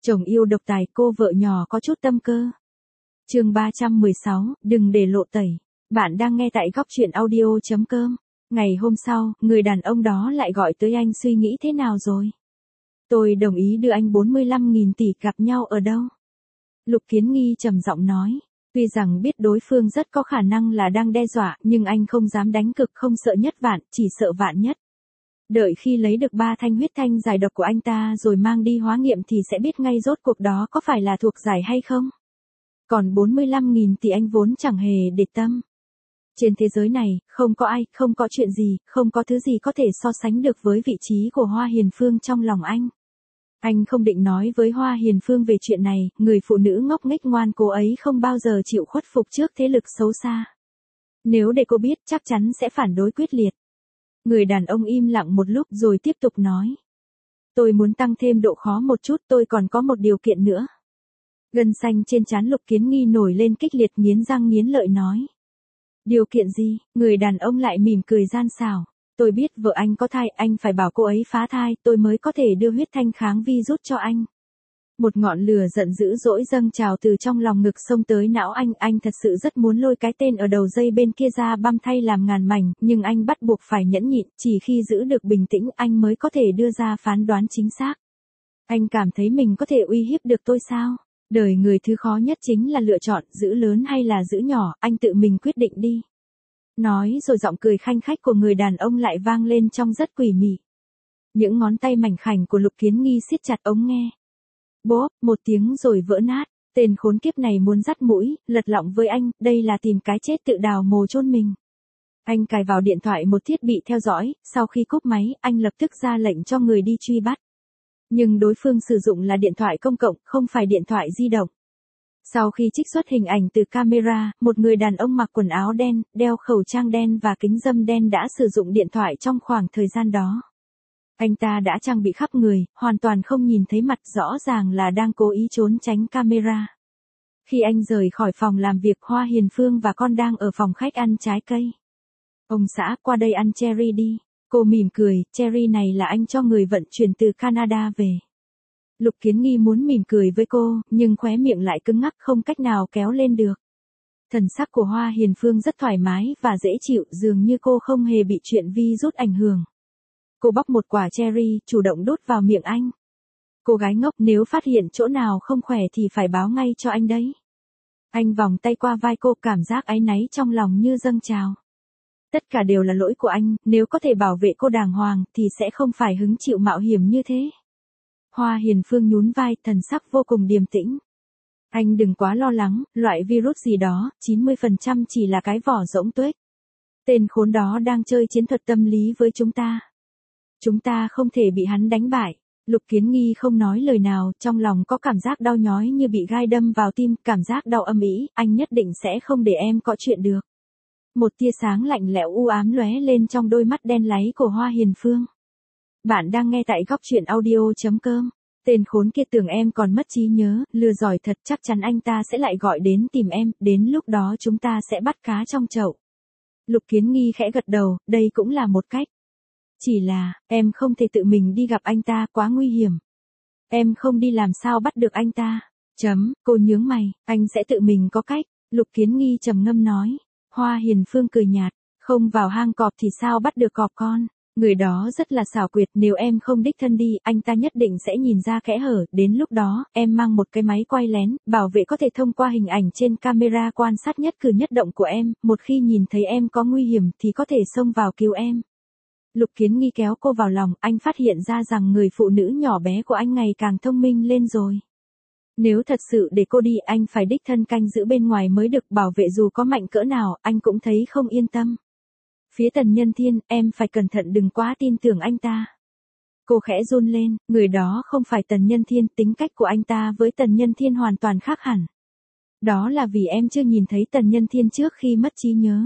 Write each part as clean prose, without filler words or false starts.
Chồng yêu độc tài, cô vợ nhỏ có chút tâm cơ. Chương 316, đừng để lộ tẩy. Bạn đang nghe tại góc truyện audio.com. Ngày hôm sau, người đàn ông đó lại gọi tới anh suy nghĩ thế nào rồi. Tôi đồng ý đưa anh 45.000 tỷ, gặp nhau ở đâu? Lục Kiến Nghi trầm giọng nói. Tuy rằng biết đối phương rất có khả năng là đang đe dọa, nhưng anh không dám đánh cực, không sợ nhất vạn, chỉ sợ vạn nhất. Đợi khi lấy được 3 thanh huyết thanh giải độc của anh ta rồi mang đi hóa nghiệm thì sẽ biết ngay rốt cuộc đó có phải là thuộc giải hay không. Còn 45.000 tỷ anh vốn chẳng hề để tâm. Trên thế giới này, không có ai, không có chuyện gì, không có thứ gì có thể so sánh được với vị trí của Hoa Hiền Phương trong lòng anh. Anh không định nói với Hoa Hiền Phương về chuyện này, người phụ nữ ngốc nghếch ngoan cố ấy không bao giờ chịu khuất phục trước thế lực xấu xa. Nếu để cô biết chắc chắn sẽ phản đối quyết liệt. Người đàn ông im lặng một lúc rồi tiếp tục nói. Tôi muốn tăng thêm độ khó một chút, tôi còn có một điều kiện nữa. Gân xanh trên trán Lục Kiến Nghi nổi lên kích liệt, nghiến răng nghiến lợi nói. Điều kiện gì? Người đàn ông lại mỉm cười gian xảo. Tôi biết vợ anh có thai, anh phải bảo cô ấy phá thai, tôi mới có thể đưa huyết thanh kháng virus cho anh. Một ngọn lửa giận dữ dỗi dâng trào từ trong lòng ngực xông tới não anh thật sự rất muốn lôi cái tên ở đầu dây bên kia ra băm thay làm ngàn mảnh, nhưng anh bắt buộc phải nhẫn nhịn, chỉ khi giữ được bình tĩnh anh mới có thể đưa ra phán đoán chính xác. Anh cảm thấy mình có thể uy hiếp được tôi sao? Đời người thứ khó nhất chính là lựa chọn, giữ lớn hay là giữ nhỏ, anh tự mình quyết định đi. Nói rồi giọng cười khanh khách của người đàn ông lại vang lên trông rất quỷ mị. Những ngón tay mảnh khảnh của Lục Kiến Nghi siết chặt ống nghe. Bốp, một tiếng rồi vỡ nát, tên khốn kiếp này muốn dắt mũi, lật lọng với anh, đây là tìm cái chết tự đào mồ chôn mình. Anh cài vào điện thoại một thiết bị theo dõi, sau khi cúp máy, anh lập tức ra lệnh cho người đi truy bắt. Nhưng đối phương sử dụng là điện thoại công cộng, không phải điện thoại di động. Sau khi trích xuất hình ảnh từ camera, một người đàn ông mặc quần áo đen, đeo khẩu trang đen và kính râm đen đã sử dụng điện thoại trong khoảng thời gian đó. Anh ta đã trang bị khắp người, hoàn toàn không nhìn thấy mặt, rõ ràng là đang cố ý trốn tránh camera. Khi anh rời khỏi phòng làm việc, Hoa Hiền Phương và con đang ở phòng khách ăn trái cây. Ông xã, qua đây ăn cherry đi. Cô mỉm cười, cherry này là anh cho người vận chuyển từ Canada về. Lục Kiến Nghi muốn mỉm cười với cô, nhưng khóe miệng lại cứng ngắc không cách nào kéo lên được. Thần sắc của Hoa Hiền Phương rất thoải mái và dễ chịu, dường như cô không hề bị chuyện virus ảnh hưởng. Cô bóc một quả cherry, chủ động đút vào miệng anh. Cô gái ngốc, nếu phát hiện chỗ nào không khỏe thì phải báo ngay cho anh đấy. Anh vòng tay qua vai cô, cảm giác áy náy trong lòng như dâng trào. Tất cả đều là lỗi của anh, nếu có thể bảo vệ cô đàng hoàng thì sẽ không phải hứng chịu mạo hiểm như thế. Hoa Hiền Phương nhún vai, thần sắc vô cùng điềm tĩnh. Anh đừng quá lo lắng, loại virus gì đó, 90% chỉ là cái vỏ rỗng tuếch. Tên khốn đó đang chơi chiến thuật tâm lý với chúng ta. Chúng ta không thể bị hắn đánh bại. Lục Kiến Nghi không nói lời nào, trong lòng có cảm giác đau nhói như bị gai đâm vào tim, cảm giác đau âm ỉ, anh nhất định sẽ không để em có chuyện được. Một tia sáng lạnh lẽo u ám lóe lên trong đôi mắt đen láy của Hoa Hiền Phương. Bạn đang nghe tại góc truyện audio.com. Tên khốn kia tưởng em còn mất trí nhớ, lừa giỏi thật, chắc chắn anh ta sẽ lại gọi đến tìm em, đến lúc đó chúng ta sẽ bắt cá trong chậu. Lục Kiến Nghi khẽ gật đầu, đây cũng là một cách. Chỉ là, em không thể tự mình đi gặp anh ta, quá nguy hiểm. Em không đi làm sao bắt được anh ta. Cô nhướng mày, anh sẽ tự mình có cách. Lục Kiến Nghi trầm ngâm nói. Hoa Hiền Phương cười nhạt, không vào hang cọp thì sao bắt được cọp con. Người đó rất là xảo quyệt, nếu em không đích thân đi, anh ta nhất định sẽ nhìn ra kẽ hở, đến lúc đó, em mang một cái máy quay lén, bảo vệ có thể thông qua hình ảnh trên camera quan sát nhất cử nhất động của em, một khi nhìn thấy em có nguy hiểm thì có thể xông vào cứu em. Lục Kiến Nghi kéo cô vào lòng, anh phát hiện ra rằng người phụ nữ nhỏ bé của anh ngày càng thông minh lên rồi. Nếu thật sự để cô đi, anh phải đích thân canh giữ bên ngoài mới được, bảo vệ dù có mạnh cỡ nào, anh cũng thấy không yên tâm. Phía Tần Nhân Thiên, em phải cẩn thận đừng quá tin tưởng anh ta. Cô khẽ run lên, người đó không phải Tần Nhân Thiên, tính cách của anh ta với Tần Nhân Thiên hoàn toàn khác hẳn. Đó là vì em chưa nhìn thấy Tần Nhân Thiên trước khi mất trí nhớ.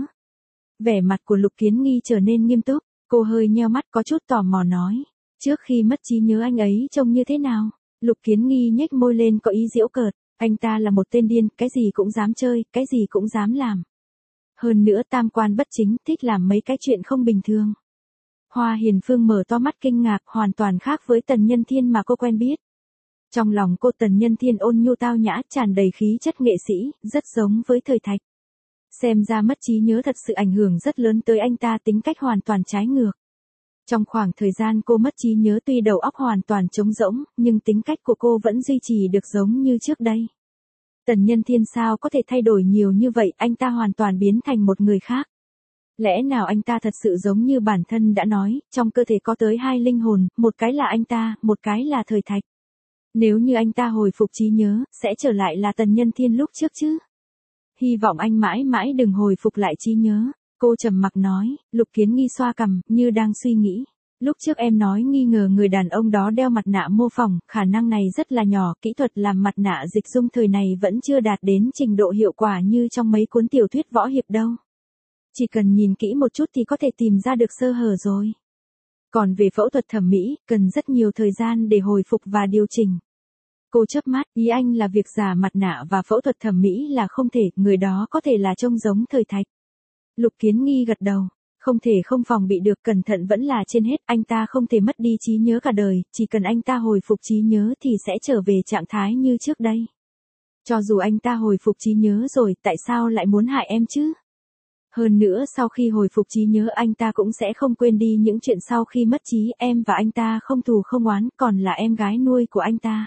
Vẻ mặt của Lục Kiến Nghi trở nên nghiêm túc, cô hơi nheo mắt có chút tò mò nói. Trước khi mất trí nhớ anh ấy trông như thế nào? Lục Kiến Nghi nhếch môi lên có ý giễu cợt, anh ta là một tên điên, cái gì cũng dám chơi, cái gì cũng dám làm. Hơn nữa tam quan bất chính, thích làm mấy cái chuyện không bình thường. Hoa Hiền Phương mở to mắt kinh ngạc, hoàn toàn khác với Tần Nhân Thiên mà cô quen biết. Trong lòng cô Tần Nhân Thiên ôn nhu tao nhã, tràn đầy khí chất nghệ sĩ, rất giống với Thời Thạch. Xem ra mất trí nhớ thật sự ảnh hưởng rất lớn tới anh ta, tính cách hoàn toàn trái ngược. Trong khoảng thời gian cô mất trí nhớ, tuy đầu óc hoàn toàn trống rỗng, nhưng tính cách của cô vẫn duy trì được giống như trước đây. Tần Nhân Thiên sao có thể thay đổi nhiều như vậy, anh ta hoàn toàn biến thành một người khác. Lẽ nào anh ta thật sự giống như bản thân đã nói, trong cơ thể có tới 2 linh hồn, một cái là anh ta, một cái là Thời Thạch. Nếu như anh ta hồi phục trí nhớ, sẽ trở lại là Tần Nhân Thiên lúc trước chứ. Hy vọng anh mãi mãi đừng hồi phục lại trí nhớ. Cô trầm mặc nói. Lục Kiến Nghi xoa cằm, như đang suy nghĩ. Lúc trước em nói nghi ngờ người đàn ông đó đeo mặt nạ mô phỏng, khả năng này rất là nhỏ, kỹ thuật làm mặt nạ dịch dung thời này vẫn chưa đạt đến trình độ hiệu quả như trong mấy cuốn tiểu thuyết võ hiệp đâu. Chỉ cần nhìn kỹ một chút thì có thể tìm ra được sơ hở rồi. Còn về phẫu thuật thẩm mỹ, cần rất nhiều thời gian để hồi phục và điều chỉnh. Cô chớp mắt, ý anh là việc giả mặt nạ và phẫu thuật thẩm mỹ là không thể, người đó có thể là trông giống Thời Thạch. Lục Kiến Nghi gật đầu, không thể không phòng bị được, cẩn thận vẫn là trên hết, anh ta không thể mất đi trí nhớ cả đời, chỉ cần anh ta hồi phục trí nhớ thì sẽ trở về trạng thái như trước đây. Cho dù anh ta hồi phục trí nhớ rồi, tại sao lại muốn hại em chứ? Hơn nữa sau khi hồi phục trí nhớ anh ta cũng sẽ không quên đi những chuyện sau khi mất trí, em và anh ta không thù không oán, còn là em gái nuôi của anh ta.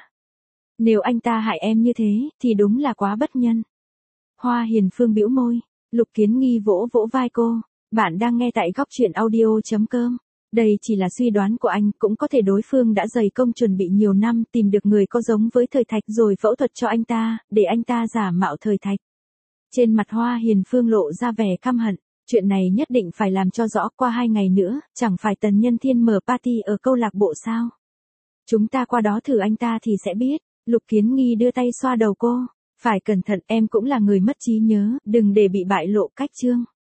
Nếu anh ta hại em như thế, thì đúng là quá bất nhân. Hoa Hiền Phương bĩu môi, Lục Kiến Nghi vỗ vỗ vai cô, bạn đang nghe tại góc truyện audio.com. Đây chỉ là suy đoán của anh, cũng có thể đối phương đã dày công chuẩn bị nhiều năm, tìm được người có giống với Thời Thạch rồi phẫu thuật cho anh ta, để anh ta giả mạo Thời Thạch. Trên mặt Hoa Hiền Phương lộ ra vẻ căm hận, chuyện này nhất định phải làm cho rõ, qua 2 ngày nữa, chẳng phải Tần Nhân Thiên mở party ở câu lạc bộ sao? Chúng ta qua đó thử anh ta thì sẽ biết. Lục Kiến Nghi đưa tay xoa đầu cô, phải cẩn thận, em cũng là người mất trí nhớ, đừng để bị bại lộ cách chương.